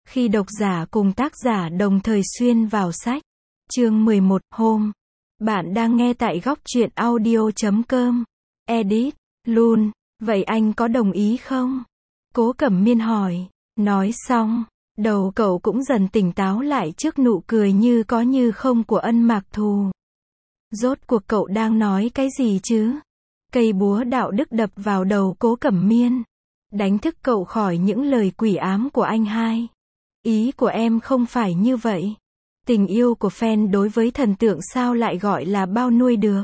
Khi độc giả cùng tác giả đồng thời xuyên vào sách. Chương 11, hôm. Bạn đang nghe tại góc truyện audio.com. Edit, Lun. Vậy anh có đồng ý không? Cố Cẩm Miên hỏi. Nói xong, đầu cậu cũng dần tỉnh táo lại trước nụ cười như có như không của Ân Mạc Thù. Rốt cuộc cậu đang nói cái gì chứ? Cây búa đạo đức đập vào đầu Cố Cẩm Miên. Đánh thức cậu khỏi những lời quỷ ám của anh hai. Ý của em không phải như vậy. Tình yêu của fan đối với thần tượng sao lại gọi là bao nuôi được?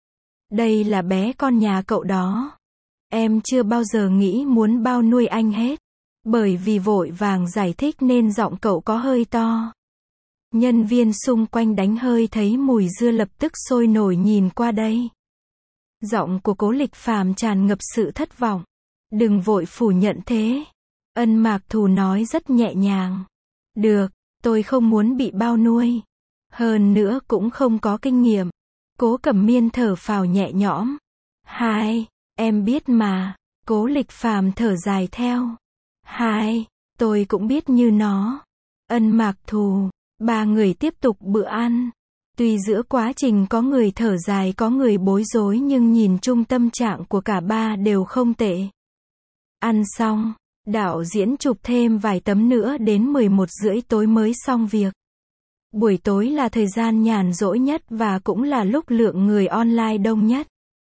Đây là bé con nhà cậu đó. Em chưa bao giờ nghĩ muốn bao nuôi anh hết. Bởi vì vội vàng giải thích nên giọng cậu có hơi to. Nhân viên xung quanh đánh hơi thấy mùi dưa lập tức sôi nổi nhìn qua đây. Giọng của Cố Lịch Phàm tràn ngập sự thất vọng. Đừng vội phủ nhận thế. Ân Mạc Thù nói rất nhẹ nhàng. Được, tôi không muốn bị bao nuôi. Hơn nữa cũng không có kinh nghiệm. Cố Cẩm Miên thở phào nhẹ nhõm. Hai, em biết mà. Cố Lịch Phàm thở dài theo. Hai, tôi cũng biết như nó. Ân Mạc Thù. Ba người tiếp tục bữa ăn. Tuy giữa quá trình có người thở dài có người bối rối nhưng nhìn chung tâm trạng của cả ba đều không tệ. Ăn xong, đạo diễn chụp thêm vài tấm nữa đến 11:30 tối mới xong việc. Buổi tối là thời gian nhàn rỗi nhất và cũng là lúc lượng người online đông nhất.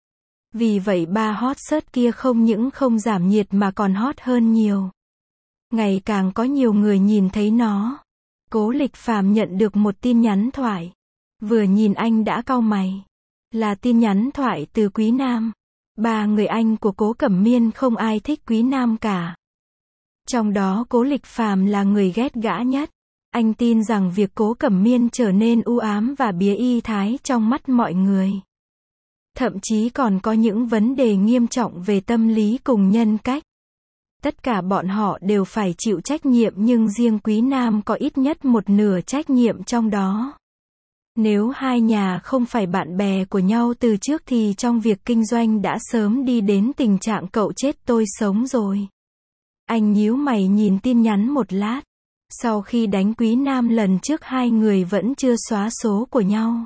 Vì vậy ba hot search kia không những không giảm nhiệt mà còn hot hơn nhiều. Ngày càng có nhiều người nhìn thấy nó. Cố Lịch Phàm nhận được một tin nhắn thoại. Vừa nhìn anh đã cau mày. Là tin nhắn thoại từ Quý Nam. Ba người anh của Cố Cẩm Miên không ai thích Quý Nam cả. Trong đó Cố Lịch Phàm là người ghét gã nhất. Anh tin rằng việc Cố Cẩm Miên trở nên u ám và bía y thái trong mắt mọi người. Thậm chí còn có những vấn đề nghiêm trọng về tâm lý cùng nhân cách. Tất cả bọn họ đều phải chịu trách nhiệm nhưng riêng Quý Nam có ít nhất một nửa trách nhiệm trong đó. Nếu hai nhà không phải bạn bè của nhau từ trước thì trong việc kinh doanh đã sớm đi đến tình trạng cậu chết tôi sống rồi. Anh nhíu mày nhìn tin nhắn một lát. Sau khi đánh Quý Nam lần trước hai người vẫn chưa xóa số của nhau.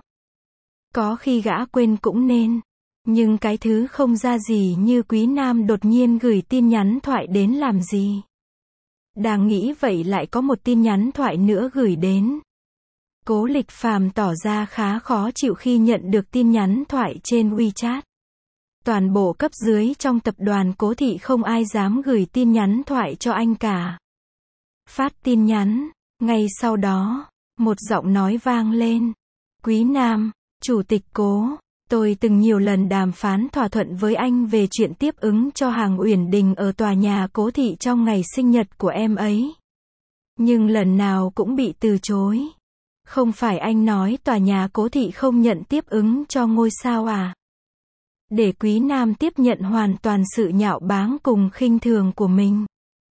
Có khi gã quên cũng nên. Nhưng cái thứ không ra gì như Quý Nam đột nhiên gửi tin nhắn thoại đến làm gì. Đang nghĩ vậy lại có một tin nhắn thoại nữa gửi đến. Cố Lịch Phàm tỏ ra khá khó chịu khi nhận được tin nhắn thoại trên WeChat. Toàn bộ cấp dưới trong tập đoàn Cố Thị không ai dám gửi tin nhắn thoại cho anh cả. Phát tin nhắn, ngay sau đó, một giọng nói vang lên. Quý Nam, Chủ tịch Cố, tôi từng nhiều lần đàm phán thỏa thuận với anh về chuyện tiếp ứng cho hàng Uyển Đình ở tòa nhà Cố Thị trong ngày sinh nhật của em ấy. Nhưng lần nào cũng bị từ chối. Không phải anh nói tòa nhà Cố Thị không nhận tiếp ứng cho ngôi sao à? Để Quý Nam tiếp nhận hoàn toàn sự nhạo báng cùng khinh thường của mình.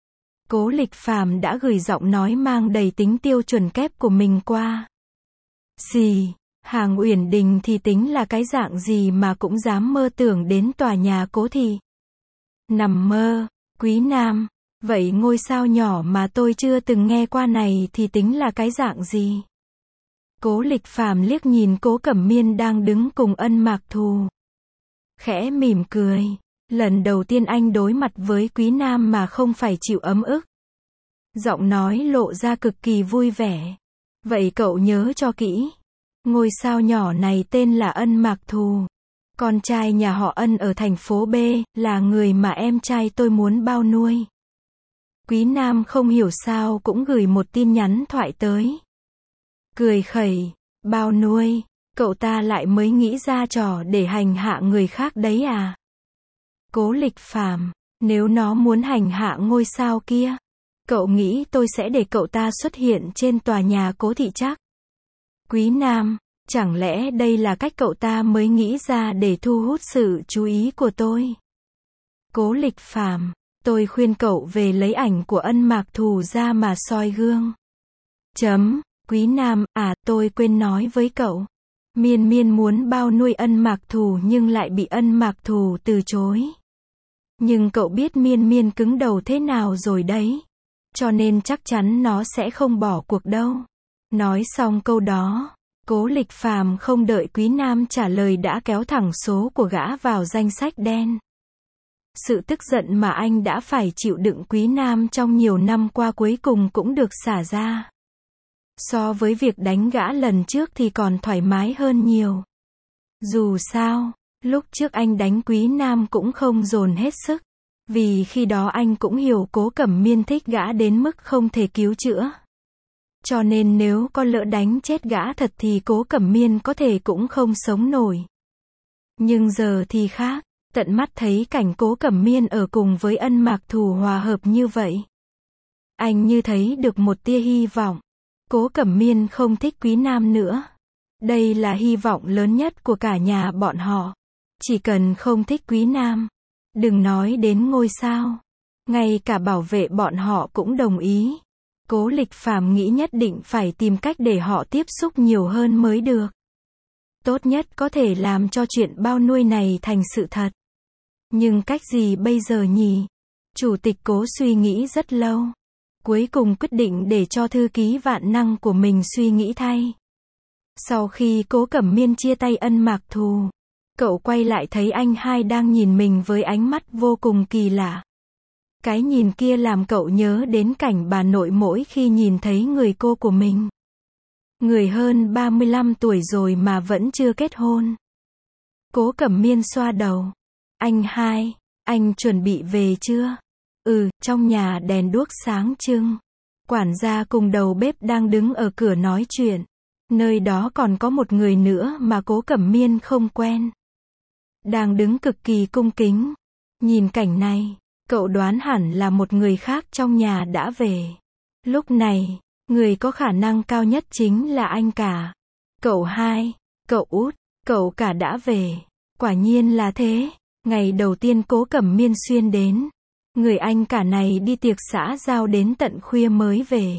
Cố Lịch Phàm đã gửi giọng nói mang đầy tính tiêu chuẩn kép của mình qua. Gì? Hàng Uyển Đình thì tính là cái dạng gì mà cũng dám mơ tưởng đến tòa nhà Cố Thị? Nằm mơ, Quý Nam. Vậy ngôi sao nhỏ mà tôi chưa từng nghe qua này thì tính là cái dạng gì? Cố Lịch Phàm liếc nhìn Cố Cẩm Miên đang đứng cùng Ân Mạc Thù. Khẽ mỉm cười. Lần đầu tiên anh đối mặt với Quý Nam mà không phải chịu ấm ức. Giọng nói lộ ra cực kỳ vui vẻ. Vậy cậu nhớ cho kỹ. Ngôi sao nhỏ này tên là Ân Mạc Thù. Con trai nhà họ Ân ở thành phố B, là người mà em trai tôi muốn bao nuôi. Quý Nam không hiểu sao cũng gửi một tin nhắn thoại tới. Cười khẩy, bao nuôi, cậu ta lại mới nghĩ ra trò để hành hạ người khác đấy à? Cố Lịch Phàm, nếu nó muốn hành hạ ngôi sao kia, cậu nghĩ tôi sẽ để cậu ta xuất hiện trên tòa nhà Cố Thị chắc? Quý Nam, chẳng lẽ đây là cách cậu ta mới nghĩ ra để thu hút sự chú ý của tôi? Cố Lịch Phàm, tôi khuyên cậu về lấy ảnh của Ân Mạc Thù ra mà soi gương. Quý Nam, tôi quên nói với cậu. Miên Miên muốn bao nuôi Ân Mạc Thù nhưng lại bị Ân Mạc Thù từ chối. Nhưng cậu biết Miên Miên cứng đầu thế nào rồi đấy. cho nên chắc chắn nó sẽ không bỏ cuộc đâu. Nói xong câu đó, Cố Lịch Phàm không đợi Quý Nam trả lời đã kéo thẳng số của gã vào danh sách đen. Sự tức giận mà anh đã phải chịu đựng Quý Nam trong nhiều năm qua cuối cùng cũng được xả ra. So với việc đánh gã lần trước thì còn thoải mái hơn nhiều. Dù sao, lúc trước anh đánh Quý Nam cũng không dồn hết sức. Vì khi đó anh cũng hiểu Cố Cẩm Miên thích gã đến mức không thể cứu chữa. Cho nên nếu có lỡ đánh chết gã thật thì Cố Cẩm Miên có thể cũng không sống nổi. Nhưng giờ thì khác, tận mắt thấy cảnh Cố Cẩm Miên ở cùng với Ân Mạc Thù hòa hợp như vậy. Anh như thấy được một tia hy vọng. Cố Cẩm Miên không thích Quý Nam nữa. Đây là hy vọng lớn nhất của cả nhà bọn họ. Chỉ cần không thích Quý Nam, đừng nói đến ngôi sao. Ngay cả bảo vệ bọn họ cũng đồng ý. Cố Lịch Phàm nghĩ nhất định phải tìm cách để họ tiếp xúc nhiều hơn mới được. Tốt nhất có thể làm cho chuyện bao nuôi này thành sự thật. Nhưng cách gì bây giờ nhỉ? Chủ tịch Cố suy nghĩ rất lâu. Cuối cùng quyết định để cho thư ký vạn năng của mình suy nghĩ thay. Sau khi Cố Cẩm Miên chia tay Ân Mạc Thù, cậu quay lại thấy anh hai đang nhìn mình với ánh mắt vô cùng kỳ lạ. Cái nhìn kia làm cậu nhớ đến cảnh bà nội mỗi khi nhìn thấy người cô của mình. Người hơn 35 tuổi rồi mà vẫn chưa kết hôn. Cố Cẩm Miên xoa đầu. Anh hai, anh chuẩn bị về chưa? Trong nhà đèn đuốc sáng trưng. Quản gia cùng đầu bếp đang đứng ở cửa nói chuyện. Nơi đó còn có một người nữa mà Cố Cẩm Miên không quen. Đang đứng cực kỳ cung kính. Nhìn cảnh này, cậu đoán hẳn là một người khác trong nhà đã về. Lúc này, người có khả năng cao nhất chính là anh cả. Cậu hai, cậu út, cậu cả đã về. Quả nhiên là thế. Ngày đầu tiên Cố Cẩm Miên xuyên đến. Người anh cả này đi tiệc xã giao đến tận khuya mới về.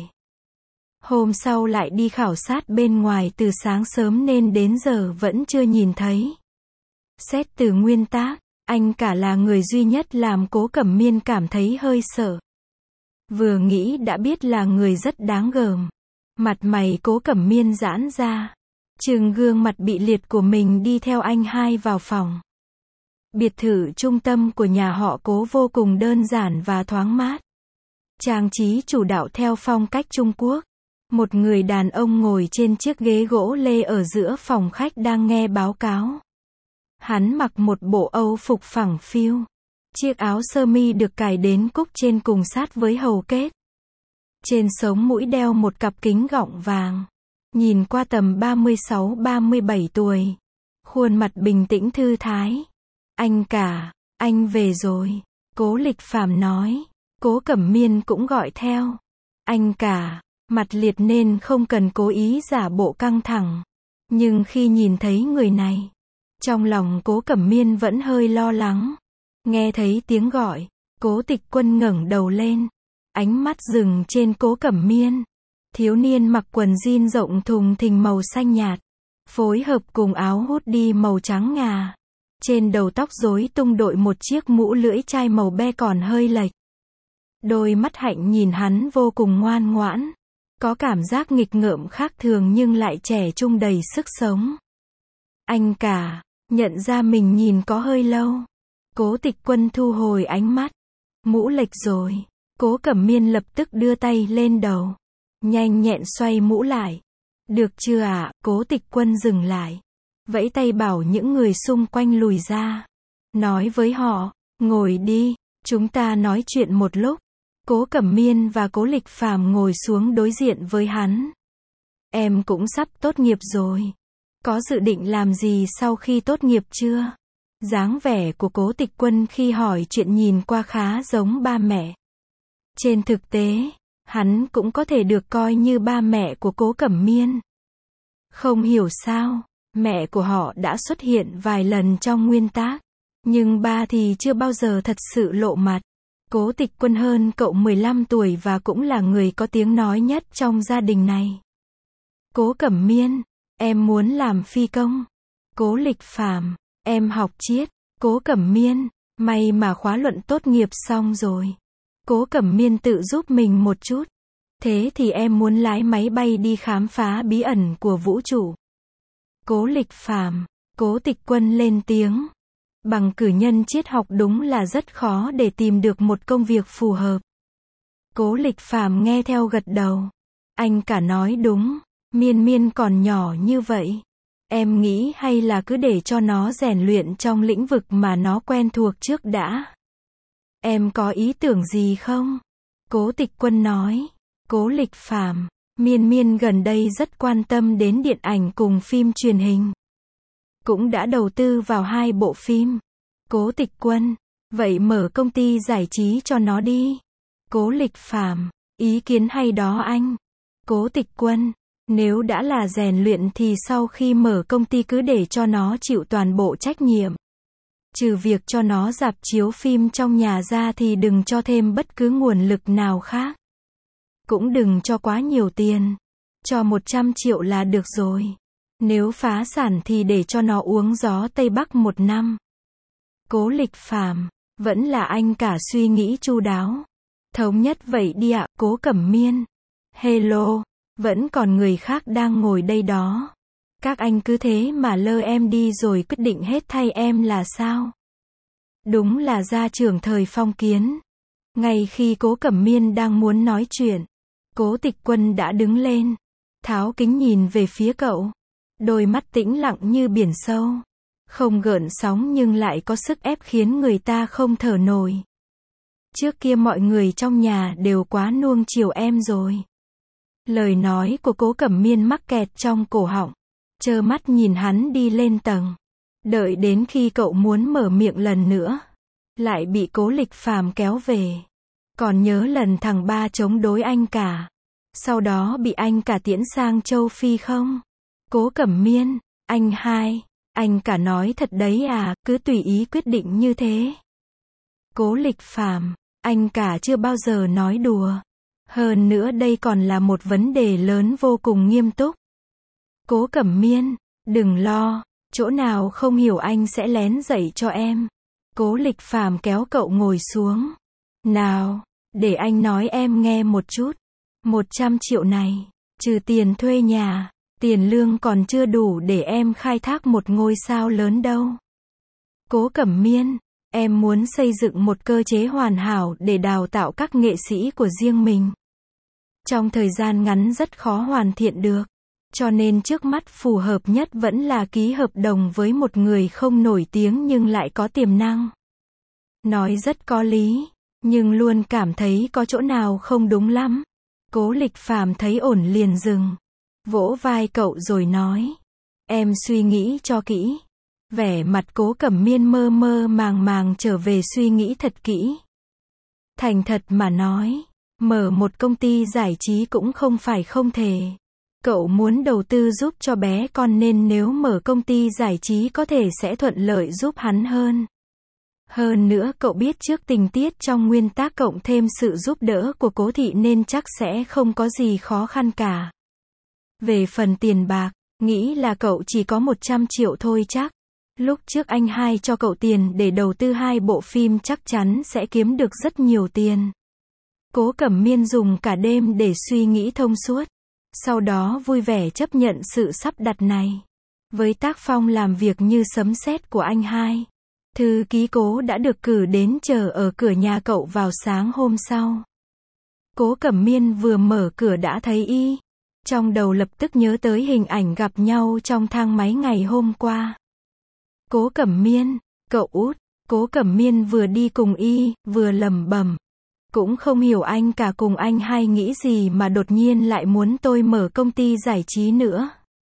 Hôm sau lại đi khảo sát bên ngoài từ sáng sớm nên đến giờ vẫn chưa nhìn thấy. Xét từ nguyên tắc, anh cả là người duy nhất làm Cố Cẩm Miên cảm thấy hơi sợ. Vừa nghĩ đã biết là người rất đáng gờm. Mặt mày Cố Cẩm Miên giãn ra. Trừng gương mặt bị liệt của mình đi theo anh hai vào phòng. Biệt thự trung tâm của nhà họ Cố vô cùng đơn giản và thoáng mát. Trang trí chủ đạo theo phong cách Trung Quốc. Một người đàn ông ngồi trên chiếc ghế gỗ lê ở giữa phòng khách đang nghe báo cáo. Hắn mặc một bộ Âu phục phẳng phiu. Chiếc áo sơ mi được cài đến cúc trên cùng sát với hầu kết. Trên sống mũi đeo một cặp kính gọng vàng. Nhìn qua tầm 36-37 tuổi. Khuôn mặt bình tĩnh thư thái. Anh cả, anh về rồi. Cố Lịch Phàm nói. Cố Cẩm Miên cũng gọi theo. Anh cả, mặt liệt nên không cần cố ý giả bộ căng thẳng. Nhưng khi nhìn thấy người này, trong lòng Cố Cẩm Miên vẫn hơi lo lắng. Nghe thấy tiếng gọi, Cố Tịch Quân ngẩng đầu lên. Ánh mắt dừng trên Cố Cẩm Miên. Thiếu niên mặc quần jean rộng thùng thình màu xanh nhạt. Phối hợp cùng áo hoodie màu trắng ngà. Trên đầu tóc rối tung đội một chiếc mũ lưỡi chai màu be còn hơi lệch. Đôi mắt hạnh nhìn hắn vô cùng ngoan ngoãn. Có cảm giác nghịch ngợm khác thường nhưng lại trẻ trung đầy sức sống. Anh cả, nhận ra mình nhìn có hơi lâu. Cố Tịch Quân thu hồi ánh mắt. Mũ lệch rồi. Cố Cẩm Miên lập tức đưa tay lên đầu. Nhanh nhẹn xoay mũ lại. Được chưa ạ? Cố Tịch Quân dừng lại. Vẫy tay bảo những người xung quanh lùi ra. Nói với họ, ngồi đi, chúng ta nói chuyện một lúc. Cố Cẩm Miên và Cố Lịch Phàm ngồi xuống đối diện với hắn. Em cũng sắp tốt nghiệp rồi. Có dự định làm gì sau khi tốt nghiệp chưa? Dáng vẻ của Cố Tịch Quân khi hỏi chuyện nhìn qua khá giống ba mẹ. Trên thực tế, hắn cũng có thể được coi như ba mẹ của Cố Cẩm Miên. Không hiểu sao, mẹ của họ đã xuất hiện vài lần trong nguyên tác. Nhưng ba thì chưa bao giờ thật sự lộ mặt. Cố Tịch Quân hơn cậu 15 tuổi và cũng là người có tiếng nói nhất trong gia đình này. Cố Cẩm Miên, em muốn làm phi công. Cố Lịch Phàm, em học triết. Cố Cẩm Miên, may mà khóa luận tốt nghiệp xong rồi. Cố Cẩm Miên tự giúp mình một chút. Thế thì em muốn lái máy bay đi khám phá bí ẩn của vũ trụ. Cố Lịch Phàm, Cố Tịch Quân lên tiếng. Bằng cử nhân triết học đúng là rất khó để tìm được một công việc phù hợp. Cố Lịch Phàm nghe theo gật đầu. Anh cả nói đúng, Miên Miên còn nhỏ như vậy. Em nghĩ hay là cứ để cho nó rèn luyện trong lĩnh vực mà nó quen thuộc trước đã. Em có ý tưởng gì không? Cố Tịch Quân nói. Cố Lịch Phàm, Miên Miên gần đây rất quan tâm đến điện ảnh cùng phim truyền hình. Cũng đã đầu tư vào 2 bộ phim. Cố Tịch Quân, vậy mở công ty giải trí cho nó đi. Cố Lịch Phàm, ý kiến hay đó anh. Cố Tịch Quân, nếu đã là rèn luyện thì sau khi mở công ty cứ để cho nó chịu toàn bộ trách nhiệm. Trừ việc cho nó rạp chiếu phim trong nhà ra thì đừng cho thêm bất cứ nguồn lực nào khác. Cũng đừng cho quá nhiều tiền. Cho 100 triệu là được rồi. Nếu phá sản thì để cho nó uống gió Tây Bắc 1 năm. Cố Lịch Phàm, vẫn là anh cả suy nghĩ chu đáo. Thống nhất vậy đi ạ, Cố Cẩm Miên. Hello, vẫn còn người khác đang ngồi đây đó. Các anh cứ thế mà lơ em đi rồi quyết định hết thay em là sao? Đúng là gia trưởng thời phong kiến. Ngay khi Cố Cẩm Miên đang muốn nói chuyện, Cố Tịch Quân đã đứng lên, tháo kính nhìn về phía cậu. Đôi mắt tĩnh lặng như biển sâu. Không gợn sóng nhưng lại có sức ép khiến người ta không thở nổi. Trước kia mọi người trong nhà đều quá nuông chiều em rồi. Lời nói của Cố Cẩm Miên mắc kẹt trong cổ họng. Trơ mắt nhìn hắn đi lên tầng. Đợi đến khi cậu muốn mở miệng lần nữa, lại bị Cố Lịch Phàm kéo về. Còn nhớ lần thằng ba chống đối anh cả, sau đó bị anh cả tiễn sang châu Phi không? Cố Cẩm Miên, anh hai, anh cả nói thật đấy à, cứ tùy ý quyết định như thế. Cố Lịch Phàm, anh cả chưa bao giờ nói đùa. Hơn nữa đây còn là một vấn đề lớn vô cùng nghiêm túc. Cố Cẩm Miên, đừng lo, chỗ nào không hiểu anh sẽ lén dạy cho em. Cố Lịch Phàm kéo cậu ngồi xuống. Nào, để anh nói em nghe một chút. 100 triệu này, trừ tiền thuê nhà, tiền lương còn chưa đủ để em khai thác một ngôi sao lớn đâu. Cố Cẩm Miên, em muốn xây dựng một cơ chế hoàn hảo để đào tạo các nghệ sĩ của riêng mình. Trong thời gian ngắn rất khó hoàn thiện được. Cho nên trước mắt phù hợp nhất vẫn là ký hợp đồng với một người không nổi tiếng nhưng lại có tiềm năng. Nói rất có lý, nhưng luôn cảm thấy có chỗ nào không đúng lắm. Cố Lịch Phàm thấy ổn liền dừng. Vỗ vai cậu rồi nói. Em suy nghĩ cho kỹ. Vẻ mặt Cố Cẩm Miên mơ mơ màng màng trở về suy nghĩ thật kỹ. Thành thật mà nói, mở một công ty giải trí cũng không phải không thể. Cậu muốn đầu tư giúp cho bé con nên nếu mở công ty giải trí có thể sẽ thuận lợi giúp hắn hơn. Hơn nữa cậu biết trước tình tiết trong nguyên tác cộng thêm sự giúp đỡ của Cố thị nên chắc sẽ không có gì khó khăn cả. Về phần tiền bạc, nghĩ là cậu chỉ có 100 triệu thôi chắc. Lúc trước anh hai cho cậu tiền để đầu tư 2 bộ phim chắc chắn sẽ kiếm được rất nhiều tiền. Cố Cẩm Miên dùng cả đêm để suy nghĩ thông suốt. Sau đó vui vẻ chấp nhận sự sắp đặt này. Với tác phong làm việc như sấm sét của anh hai, thư ký Cố đã được cử đến chờ ở cửa nhà cậu vào sáng hôm sau. Cố Cẩm Miên vừa mở cửa đã thấy y. Trong đầu lập tức nhớ tới hình ảnh gặp nhau trong thang máy ngày hôm qua. Cố Cẩm Miên, cậu út. Cố Cẩm Miên vừa đi cùng y, vừa lẩm bẩm. Cũng không hiểu anh cả cùng anh hai nghĩ gì mà đột nhiên lại muốn tôi mở công ty giải trí nữa.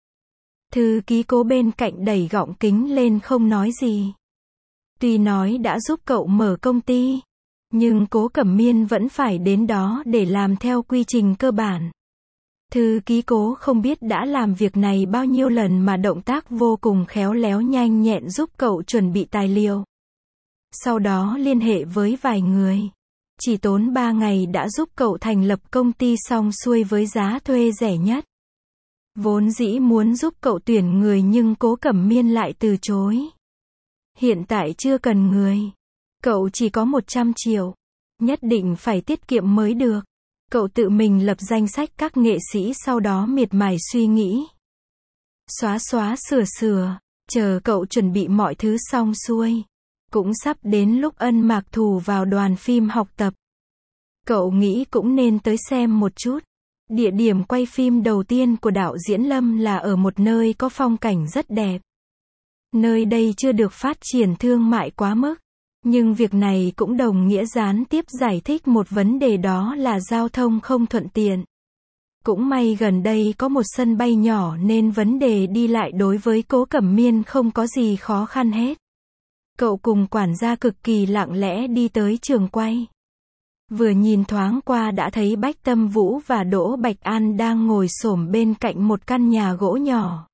Thư ký Cố bên cạnh đẩy gọng kính lên không nói gì. Tuy nói đã giúp cậu mở công ty, nhưng Cố Cẩm Miên vẫn phải đến đó để làm theo quy trình cơ bản. Thư ký Cố không biết đã làm việc này bao nhiêu lần mà động tác vô cùng khéo léo nhanh nhẹn giúp cậu chuẩn bị tài liệu. Sau đó liên hệ với vài người. Chỉ tốn 3 ngày đã giúp cậu thành lập công ty xong xuôi với giá thuê rẻ nhất. Vốn dĩ muốn giúp cậu tuyển người nhưng Cố Cẩm Miên lại từ chối. Hiện tại chưa cần người. Cậu chỉ có 100 triệu. Nhất định phải tiết kiệm mới được. Cậu tự mình lập danh sách các nghệ sĩ sau đó miệt mài suy nghĩ. Xóa xóa sửa sửa, chờ cậu chuẩn bị mọi thứ xong xuôi. Cũng sắp đến lúc Ân Mạc Thù vào đoàn phim học tập. Cậu nghĩ cũng nên tới xem một chút. Địa điểm quay phim đầu tiên của đạo diễn Lâm là ở một nơi có phong cảnh rất đẹp. Nơi đây chưa được phát triển thương mại quá mức. Nhưng việc này cũng đồng nghĩa gián tiếp giải thích một vấn đề, đó là giao thông không thuận tiện. Cũng may gần đây có một sân bay nhỏ nên vấn đề đi lại đối với Cố Cẩm Miên không có gì khó khăn hết. Cậu cùng quản gia cực kỳ lặng lẽ đi tới trường quay. Vừa nhìn thoáng qua đã thấy Bách Tâm Vũ và Đỗ Bạch An đang ngồi xổm bên cạnh một căn nhà gỗ nhỏ.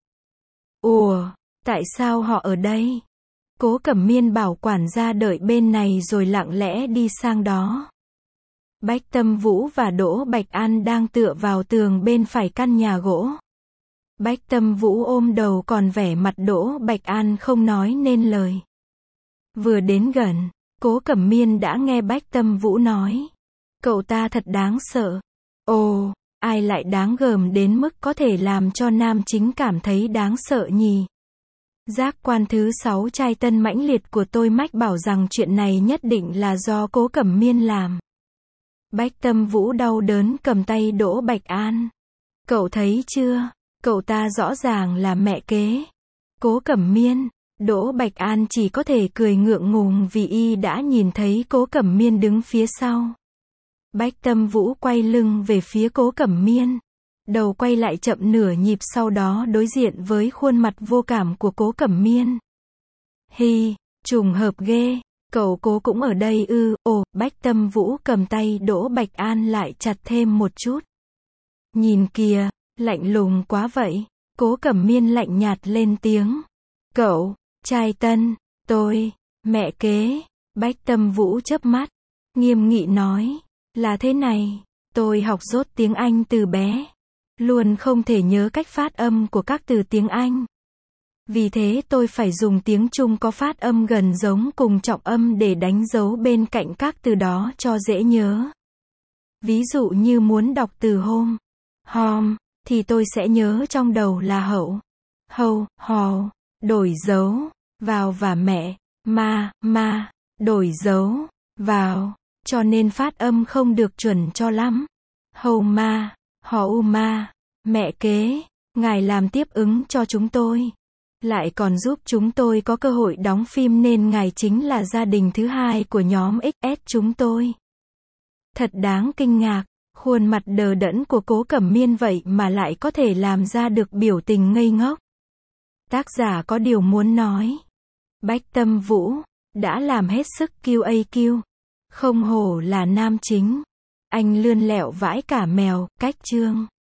Ủa, tại sao họ ở đây? Cố Cẩm Miên bảo quản gia đợi bên này rồi lặng lẽ đi sang đó. Bách Tâm Vũ và Đỗ Bạch An đang tựa vào tường bên phải căn nhà gỗ. Bách Tâm Vũ ôm đầu còn vẻ mặt Đỗ Bạch An không nói nên lời. Vừa đến gần, Cố Cẩm Miên đã nghe Bách Tâm Vũ nói. Cậu ta thật đáng sợ. Ồ, ai lại đáng gờm đến mức có thể làm cho nam chính cảm thấy đáng sợ nhỉ? Giác quan thứ 6 trai tân mãnh liệt của tôi mách bảo rằng chuyện này nhất định là do Cố Cẩm Miên làm. Bách Tâm Vũ đau đớn cầm tay Đỗ Bạch An. Cậu thấy chưa? Cậu ta rõ ràng là mẹ kế. Cố Cẩm Miên. Đỗ Bạch An chỉ có thể cười ngượng ngùng vì y đã nhìn thấy Cố Cẩm Miên đứng phía sau. Bách Tâm Vũ quay lưng về phía Cố Cẩm Miên. Đầu quay lại chậm nửa nhịp, sau đó đối diện với khuôn mặt vô cảm của Cố Cẩm Miên. Hi, trùng hợp ghê, cậu Cố cũng ở đây ư? Ồ, Bách Tâm Vũ cầm tay Đỗ Bạch An lại chặt thêm một chút. Nhìn kìa, lạnh lùng quá vậy. Cố Cẩm Miên lạnh nhạt lên tiếng. Cậu, trai tân, tôi, mẹ kế. Bách Tâm Vũ chớp mắt, nghiêm nghị nói. Là thế này, tôi học dốt tiếng Anh từ bé. Luôn không thể nhớ cách phát âm của các từ tiếng Anh. Vì thế tôi phải dùng tiếng Trung có phát âm gần giống cùng trọng âm để đánh dấu bên cạnh các từ đó cho dễ nhớ. Ví dụ như muốn đọc từ home, thì tôi sẽ nhớ trong đầu là hậu, hò, đổi dấu, vào và mẹ, ma, đổi dấu, vào, cho nên phát âm không được chuẩn cho lắm. Hầu ma, hò u ma, mẹ kế, ngài làm tiếp ứng cho chúng tôi. Lại còn giúp chúng tôi có cơ hội đóng phim nên ngài chính là gia đình thứ hai của nhóm XS chúng tôi. Thật đáng kinh ngạc, khuôn mặt đờ đẫn của Cố Cẩm Miên vậy mà lại có thể làm ra được biểu tình ngây ngốc. Tác giả có điều muốn nói. Bách Tâm Vũ đã làm hết sức QAQ. Không hổ là nam chính. Anh lươn lẹo vãi cả mèo, cách chương.